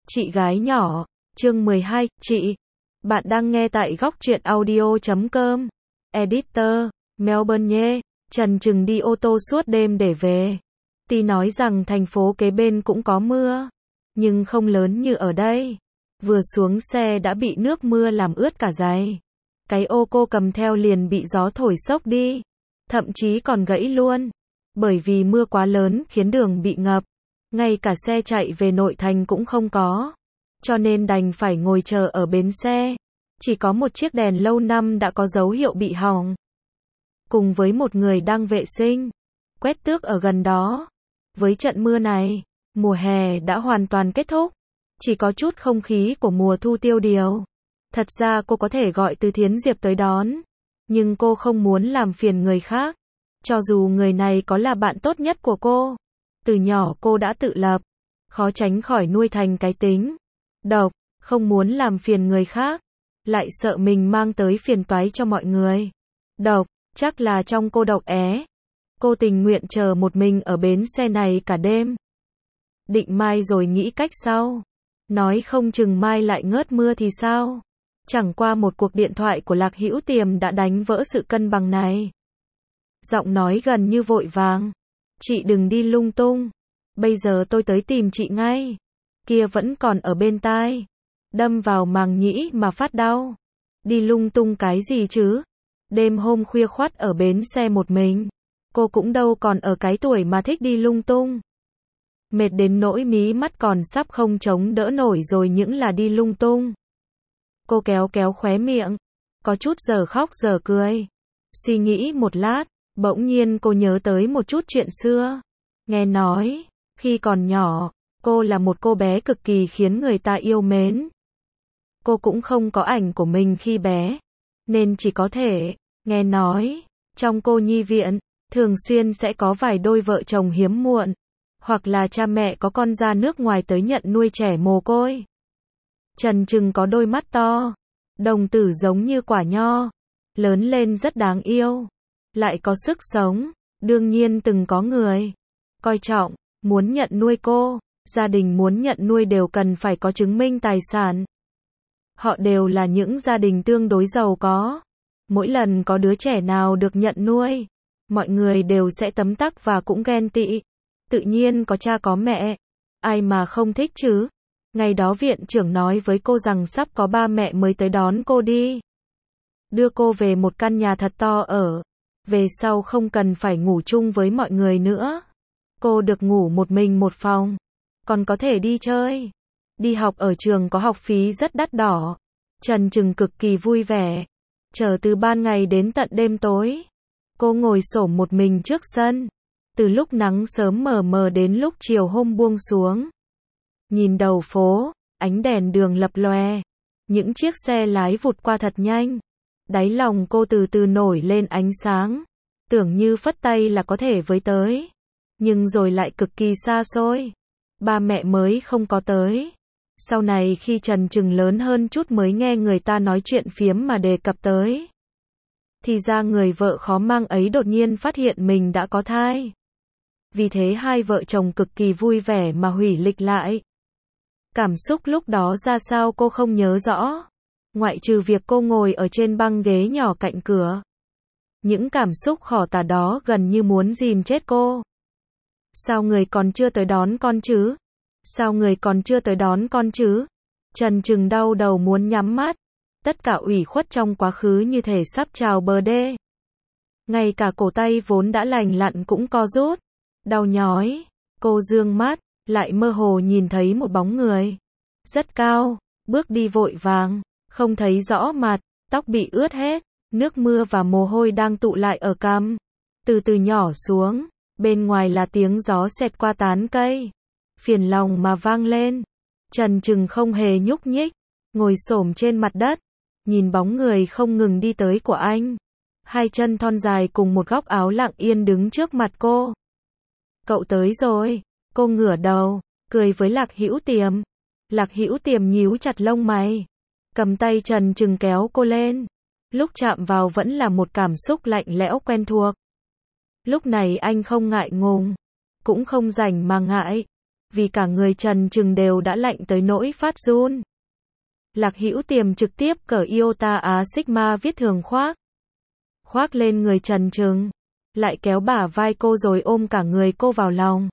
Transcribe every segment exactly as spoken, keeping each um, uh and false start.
Chị gái nhỏ, chương mười hai, chị. Bạn đang nghe tại góc truyện audio chấm com. Editor, Melbourne nhé. Trần Trừng đi ô tô suốt đêm để về. Tuy nói rằng thành phố kế bên cũng có mưa, nhưng không lớn như ở đây. Vừa xuống xe đã bị nước mưa làm ướt cả giày. Cái ô cô cầm theo liền bị gió thổi xốc đi. Thậm chí còn gãy luôn. Bởi vì mưa quá lớn khiến đường bị ngập. Ngay cả xe chạy về nội thành cũng không có. Cho nên đành phải ngồi chờ ở bến xe. Chỉ có một chiếc đèn lâu năm đã có dấu hiệu bị hỏng. Cùng với một người đang vệ sinh, quét tước ở gần đó. Với trận mưa này, mùa hè đã hoàn toàn kết thúc. Chỉ có chút không khí của mùa thu tiêu điều. Thật ra cô có thể gọi Từ Thiến Diệp tới đón. Nhưng cô không muốn làm phiền người khác. Cho dù người này có là bạn tốt nhất của cô. Từ nhỏ cô đã tự lập. Khó tránh khỏi nuôi thành cái tính độc, không muốn làm phiền người khác. Lại sợ mình mang tới phiền toái cho mọi người. Độc, chắc là trong cô độc é. Cô tình nguyện chờ một mình ở bến xe này cả đêm. Định mai rồi nghĩ cách sau. Nói không chừng mai lại ngớt mưa thì sao? Chẳng qua một cuộc điện thoại của Lạc Hữu Tiềm đã đánh vỡ sự cân bằng này. Giọng nói gần như vội vàng. Chị đừng đi lung tung. Bây giờ tôi tới tìm chị ngay. Kia vẫn còn ở bên tai. Đâm vào màng nhĩ mà phát đau. Đi lung tung cái gì chứ? Đêm hôm khuya khoắt ở bến xe một mình. Cô cũng đâu còn ở cái tuổi mà thích đi lung tung. Mệt đến nỗi mí mắt còn sắp không chống đỡ nổi rồi những là đi lung tung. Cô kéo kéo khóe miệng. Có chút giờ khóc giờ cười. Suy nghĩ một lát. Bỗng nhiên cô nhớ tới một chút chuyện xưa. Nghe nói, khi còn nhỏ, cô là một cô bé cực kỳ khiến người ta yêu mến. Cô cũng không có ảnh của mình khi bé, nên chỉ có thể, nghe nói, trong cô nhi viện, thường xuyên sẽ có vài đôi vợ chồng hiếm muộn, hoặc là cha mẹ có con ra nước ngoài tới nhận nuôi trẻ mồ côi. Trần Trừng có đôi mắt to, đồng tử giống như quả nho, lớn lên rất đáng yêu. Lại có sức sống, đương nhiên từng có người coi trọng, muốn nhận nuôi cô, gia đình muốn nhận nuôi đều cần phải có chứng minh tài sản. Họ đều là những gia đình tương đối giàu có. Mỗi lần có đứa trẻ nào được nhận nuôi, mọi người đều sẽ tấm tắc và cũng ghen tị. Tự nhiên có cha có mẹ, ai mà không thích chứ. Ngày đó viện trưởng nói với cô rằng sắp có ba mẹ mới tới đón cô đi. Đưa cô về một căn nhà thật to ở. Về sau không cần phải ngủ chung với mọi người nữa. Cô được ngủ một mình một phòng. Còn có thể đi chơi. Đi học ở trường có học phí rất đắt đỏ. Trần Trừng cực kỳ vui vẻ. Chờ từ ban ngày đến tận đêm tối. Cô ngồi xổm một mình trước sân. Từ lúc nắng sớm mờ mờ đến lúc chiều hôm buông xuống. Nhìn đầu phố, ánh đèn đường lập lòe. Những chiếc xe lái vụt qua thật nhanh. Đáy lòng cô từ từ nổi lên ánh sáng. Tưởng như phất tay là có thể với tới. Nhưng rồi lại cực kỳ xa xôi. Ba mẹ mới không có tới. Sau này khi Trần Trừng lớn hơn chút mới nghe người ta nói chuyện phiếm mà đề cập tới. Thì ra người vợ khó mang ấy đột nhiên phát hiện mình đã có thai. Vì thế hai vợ chồng cực kỳ vui vẻ mà hủy lịch lại. Cảm xúc lúc đó ra sao cô không nhớ rõ. Ngoại trừ việc cô ngồi ở trên băng ghế nhỏ cạnh cửa. Những cảm xúc khổ tả đó gần như muốn dìm chết cô. Sao người còn chưa tới đón con chứ? Sao người còn chưa tới đón con chứ? Trần Trừng đau đầu muốn nhắm mắt. Tất cả ủy khuất trong quá khứ như thể sắp trào bờ đê. Ngay cả cổ tay vốn đã lành lặn cũng co rút. Đau nhói. Cô dương mắt, lại mơ hồ nhìn thấy một bóng người. Rất cao, bước đi vội vàng. Không thấy rõ mặt, tóc bị ướt hết, nước mưa và mồ hôi đang tụ lại ở cằm. Từ từ nhỏ xuống, bên ngoài là tiếng gió xẹt qua tán cây. Phiền lòng mà vang lên. Trần Trừng không hề nhúc nhích, ngồi xổm trên mặt đất, nhìn bóng người không ngừng đi tới của anh. Hai chân thon dài cùng một góc áo lặng yên đứng trước mặt cô. Cậu tới rồi, cô ngửa đầu, cười với Lạc Hữu Tiềm. Lạc Hữu Tiềm nhíu chặt lông mày. Cầm tay Trần Trừng kéo cô lên. Lúc chạm vào vẫn là một cảm xúc lạnh lẽo quen thuộc. Lúc này anh không ngại ngùng, cũng không rảnh mà ngại. vì cả người Trần Trừng đều đã lạnh tới nỗi phát run. Lạc Hữu Tiềm trực tiếp cởi Iota Á Sigma viết thường khoác. Khoác lên người Trần Trừng, lại kéo bả vai cô rồi ôm cả người cô vào lòng.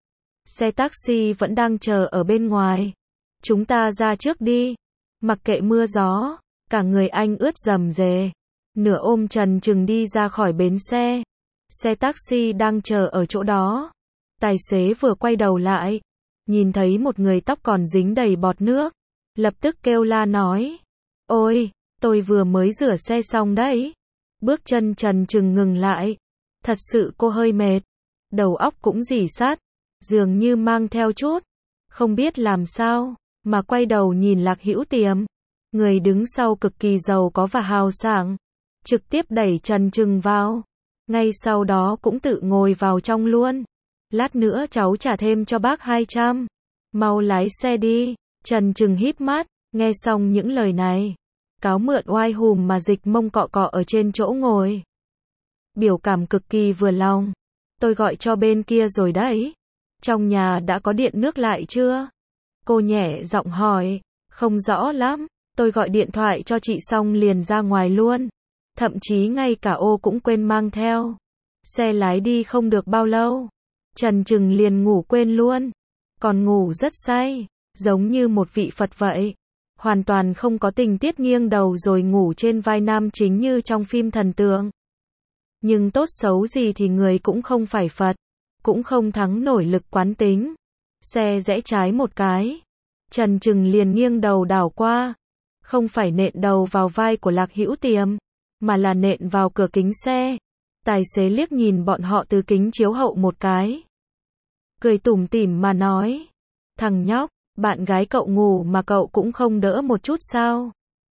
Xe taxi vẫn đang chờ ở bên ngoài. Chúng ta ra trước đi. Mặc kệ mưa gió, cả người anh ướt rầm rề. Nửa ôm Trần Trừng đi ra khỏi bến xe. Xe taxi đang chờ ở chỗ đó. Tài xế vừa quay đầu lại, nhìn thấy một người tóc còn dính đầy bọt nước. Lập tức kêu la nói. Ôi, tôi vừa mới rửa xe xong đấy. Bước chân Trần Trừng ngừng lại. Thật sự cô hơi mệt. Đầu óc cũng rỉ sắt. Dường như mang theo chút. Không biết làm sao. Mà quay đầu nhìn Lạc Hữu Tiềm. Người đứng sau cực kỳ giàu có và hào sảng. Trực tiếp đẩy Trần Trừng vào. Ngay sau đó cũng tự ngồi vào trong luôn. Lát nữa cháu trả thêm cho bác hai trăm. Mau lái xe đi. Trần Trừng híp mắt. Nghe xong những lời này. Cáo mượn oai hùm mà dịch mông cọ cọ ở trên chỗ ngồi. Biểu cảm cực kỳ vừa lòng. Tôi gọi cho bên kia rồi đấy. Trong nhà đã có điện nước lại chưa? Cô nhẹ giọng hỏi. Không rõ lắm. Tôi gọi điện thoại cho chị xong liền ra ngoài luôn. Thậm chí ngay cả ô cũng quên mang theo. Xe lái đi không được bao lâu. Trần Trừng liền ngủ quên luôn. Còn ngủ rất say. Giống như một vị Phật vậy. Hoàn toàn không có tình tiết nghiêng đầu rồi ngủ trên vai nam chính như trong phim thần tượng. Nhưng tốt xấu gì thì người cũng không phải Phật. Cũng không thắng nổi lực quán tính. Xe rẽ trái một cái. Trần Trừng liền nghiêng đầu đảo qua. Không phải nện đầu vào vai của Lạc Hữu Tiềm, mà là nện vào cửa kính xe. Tài xế liếc nhìn bọn họ từ kính chiếu hậu một cái. Cười tủm tỉm mà nói. Thằng nhóc, bạn gái cậu ngủ mà cậu cũng không đỡ một chút sao?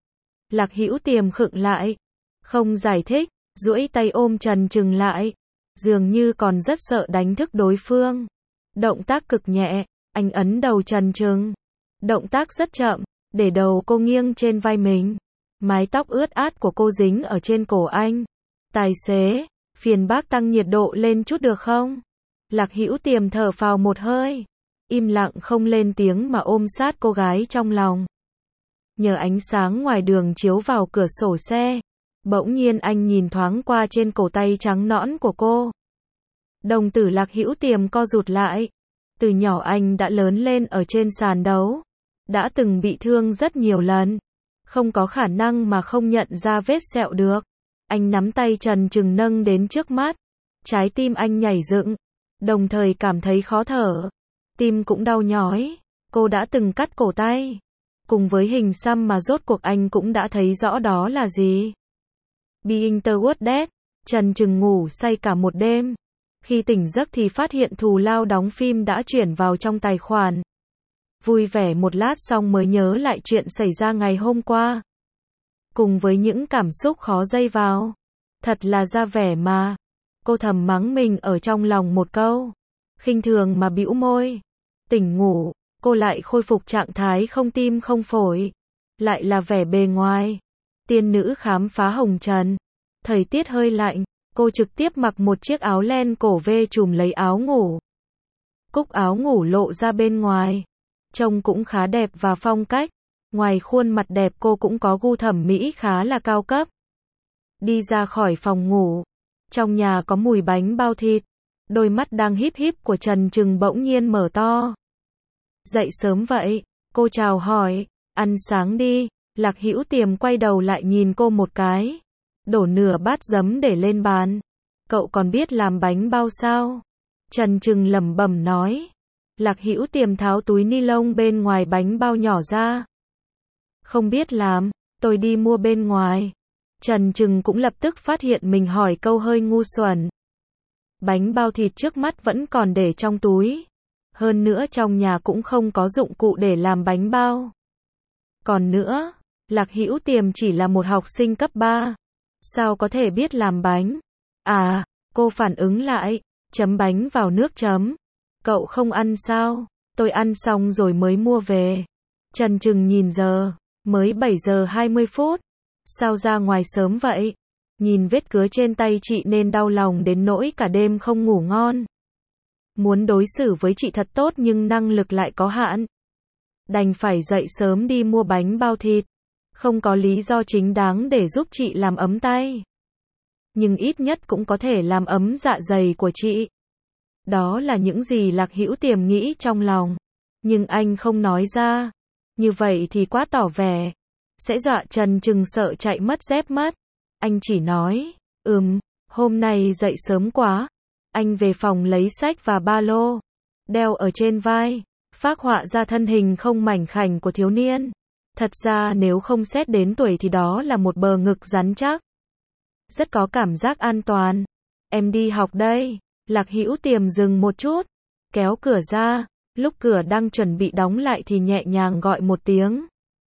Lạc Hữu Tiềm khựng lại. Không giải thích, duỗi tay ôm Trần Trừng lại. Dường như còn rất sợ đánh thức đối phương. Động tác cực nhẹ, anh ấn đầu Trần Trừng. Động tác rất chậm, để đầu cô nghiêng trên vai mình. Mái tóc ướt át của cô dính ở trên cổ anh. Tài xế, phiền bác tăng nhiệt độ lên chút được không? Lạc Hữu Tiềm thở phào một hơi. Im lặng không lên tiếng mà ôm sát cô gái trong lòng. Nhờ ánh sáng ngoài đường chiếu vào cửa sổ xe. Bỗng nhiên anh nhìn thoáng qua trên cổ tay trắng nõn của cô. Đồng tử Lạc Hữu Tiềm co rụt lại. Từ nhỏ anh đã lớn lên ở trên sàn đấu. Đã từng bị thương rất nhiều lần. Không có khả năng mà không nhận ra vết sẹo được. Anh nắm tay Trần Trừng nâng đến trước mắt. Trái tim anh nhảy dựng. Đồng thời cảm thấy khó thở. Tim cũng đau nhói. Cô đã từng cắt cổ tay. Cùng với hình xăm mà rốt cuộc anh cũng đã thấy rõ đó là gì. Being Towards Death. Trần Trừng ngủ say cả một đêm. Khi tỉnh giấc thì phát hiện thù lao đóng phim đã chuyển vào trong tài khoản. Vui vẻ một lát xong mới nhớ lại chuyện xảy ra ngày hôm qua. Cùng với những cảm xúc khó dây vào. Thật là ra vẻ mà. Cô thầm mắng mình ở trong lòng một câu. Khinh thường mà bĩu môi. Tỉnh ngủ, cô lại khôi phục trạng thái không tim không phổi. Lại là vẻ bề ngoài. Tiên nữ khám phá hồng trần. Thời tiết hơi lạnh, cô trực tiếp mặc một chiếc áo len cổ vê trùm lấy áo ngủ. Cúc áo ngủ lộ ra bên ngoài. Trông cũng khá đẹp và phong cách. Ngoài khuôn mặt đẹp cô cũng có gu thẩm mỹ khá là cao cấp. Đi ra khỏi phòng ngủ. Trong nhà có mùi bánh bao thịt. Đôi mắt đang híp híp của Trần Trừng bỗng nhiên mở to. Dậy sớm vậy? Cô chào hỏi. Ăn sáng đi. Lạc Hữu Tiềm quay đầu lại nhìn cô một cái. Đổ nửa bát giấm để lên bàn. Cậu còn biết làm bánh bao sao? Trần Trừng lẩm bẩm nói. Lạc Hữu Tiềm tháo túi ni lông bên ngoài bánh bao nhỏ ra. Không biết làm, tôi đi mua bên ngoài. Trần Trừng cũng lập tức phát hiện mình hỏi câu hơi ngu xuẩn. Bánh bao thịt trước mắt vẫn còn để trong túi. Hơn nữa trong nhà cũng không có dụng cụ để làm bánh bao. Còn nữa, Lạc Hữu Tiềm chỉ là một học sinh cấp ba. Sao có thể biết làm bánh? À, cô phản ứng lại, chấm bánh vào nước chấm. Cậu không ăn sao? Tôi ăn xong rồi mới mua về. Trần Trừng nhìn giờ, mới bảy giờ hai mươi phút. Sao ra ngoài sớm vậy? Nhìn vết cứa trên tay chị nên đau lòng đến nỗi cả đêm không ngủ ngon. Muốn đối xử với chị thật tốt nhưng năng lực lại có hạn. Đành phải dậy sớm đi mua bánh bao thịt. Không có lý do chính đáng để giúp chị làm ấm tay. Nhưng ít nhất cũng có thể làm ấm dạ dày của chị. Đó là những gì Lạc Hữu Tiềm nghĩ trong lòng. Nhưng anh không nói ra. Như vậy thì quá tỏ vẻ. Sẽ dọa Trần Trừng sợ chạy mất dép mất. Anh chỉ nói, ừm, hôm nay dậy sớm quá. Anh về phòng lấy sách và ba lô. Đeo ở trên vai. Phác họa ra thân hình không mảnh khảnh của thiếu niên. Thật ra nếu không xét đến tuổi thì đó là một bờ ngực rắn chắc. Rất có cảm giác an toàn. Em đi học đây. Lạc Hữu Tiềm dừng một chút. Kéo cửa ra. Lúc cửa đang chuẩn bị đóng lại thì nhẹ nhàng gọi một tiếng.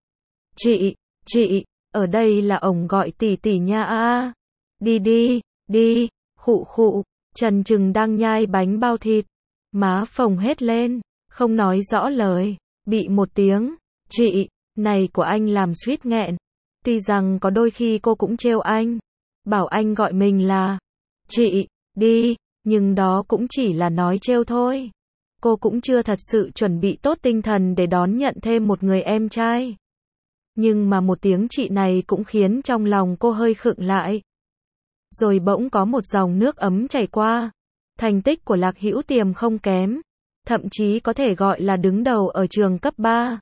Chị, chị, ở đây là ổng gọi tỷ tỷ nha a. Đi đi, đi, khụ khụ. Trần Trừng đang nhai bánh bao thịt. Má phồng hết lên. Không nói rõ lời. Bị một tiếng. Chị, này của anh làm suýt nghẹn. Tuy rằng có đôi khi cô cũng trêu anh. Bảo anh gọi mình là chị, đi. Nhưng đó cũng chỉ là nói trêu thôi. Cô cũng chưa thật sự chuẩn bị tốt tinh thần để đón nhận thêm một người em trai. Nhưng mà một tiếng chị này cũng khiến trong lòng cô hơi khựng lại. Rồi bỗng có một dòng nước ấm chảy qua. Thành tích của Lạc Hữu Tiềm không kém. Thậm chí có thể gọi là đứng đầu ở trường cấp ba.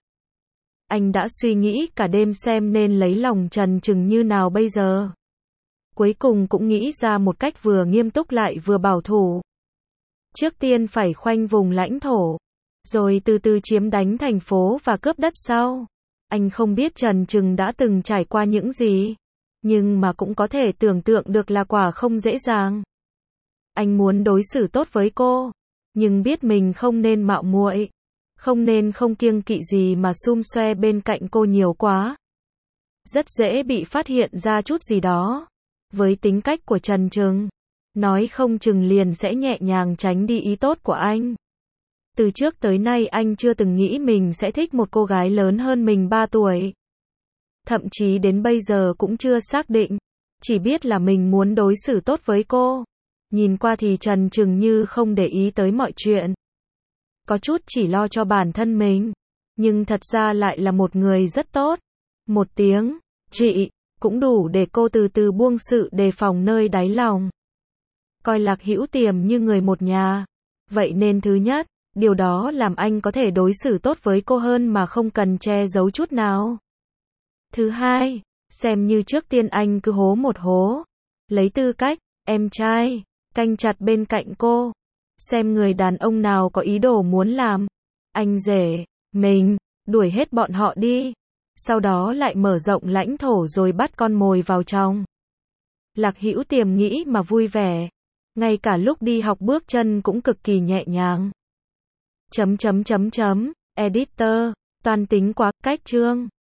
Anh đã suy nghĩ cả đêm xem nên lấy lòng Trần Trừng như nào bây giờ. Cuối cùng cũng nghĩ ra một cách vừa nghiêm túc lại vừa bảo thủ. Trước tiên phải khoanh vùng lãnh thổ. Rồi từ từ chiếm đánh thành phố và cướp đất sau. Anh không biết Trần Trừng đã từng trải qua những gì. Nhưng mà cũng có thể tưởng tượng được là quả không dễ dàng. Anh muốn đối xử tốt với cô. Nhưng biết mình không nên mạo muội. Không nên không kiêng kỵ gì mà xum xoe bên cạnh cô nhiều quá. Rất dễ bị phát hiện ra chút gì đó. Với tính cách của Trần Trừng, nói không chừng liền sẽ nhẹ nhàng tránh đi ý tốt của anh. Từ trước tới nay anh chưa từng nghĩ mình sẽ thích một cô gái lớn hơn mình ba tuổi. Thậm chí đến bây giờ cũng chưa xác định. Chỉ biết là mình muốn đối xử tốt với cô. Nhìn qua thì Trần Trừng như không để ý tới mọi chuyện. Có chút chỉ lo cho bản thân mình. Nhưng thật ra lại là một người rất tốt. Một tiếng, chị, cũng đủ để cô từ từ buông sự đề phòng nơi đáy lòng. Coi Lạc Hữu Tiềm như người một nhà. Vậy nên thứ nhất, điều đó làm anh có thể đối xử tốt với cô hơn mà không cần che giấu chút nào. Thứ hai, xem như trước tiên anh cứ hố một hố. Lấy tư cách, em trai, canh chặt bên cạnh cô. Xem người đàn ông nào có ý đồ muốn làm. Anh rể, mình, đuổi hết bọn họ đi. Sau đó lại mở rộng lãnh thổ rồi bắt con mồi vào trong. Lạc Hữu Tiềm nghĩ mà vui vẻ. Ngay cả lúc đi học bước chân cũng cực kỳ nhẹ nhàng. Chấm chấm chấm chấm, editor, toan tính quá, cách chương.